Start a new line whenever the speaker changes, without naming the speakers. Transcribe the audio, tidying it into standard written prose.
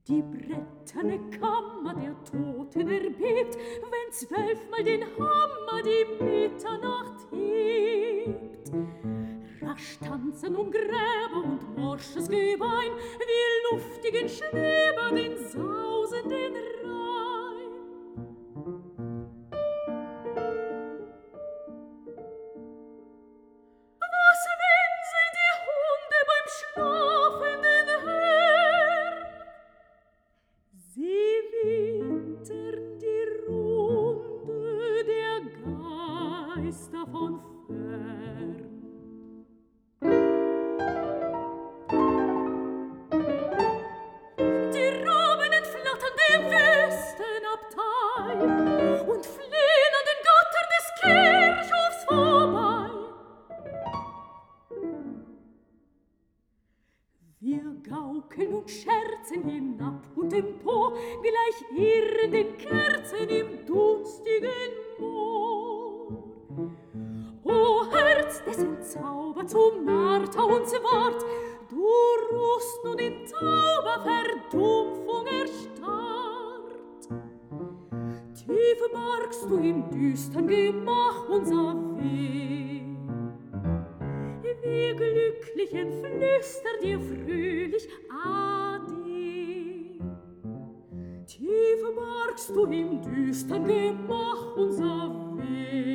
Die bretterne Kammer der Toten erbebt, wenn 12-mal den Hammer die Mitternacht hebt. Rasch tanzen um Gräber und morsches Gebein, wie luftigen Schneeber den sausenden Rhein. Was winseln die Hunde beim schlafenden Herrn? Sie wittern die Runde der Geister von fern. Die Raben entflattern dem Wüstenabtei und fliehen an den Gattern des Kirchhofs vorbei. Wir gaukeln und scherzen hinab und empor, gleich irrenden Kerzen im dunstigen Moor. O Herz, dessen Zauber zu Martha uns ward, du ruhst nun in tauber Verdumpfung erstarrt. Tief bargst du im düstern Gemach unser Weh. Wie glücklich entflüstert dir fröhlich Ade. Tief bargst du im düstern Gemach unser Weh.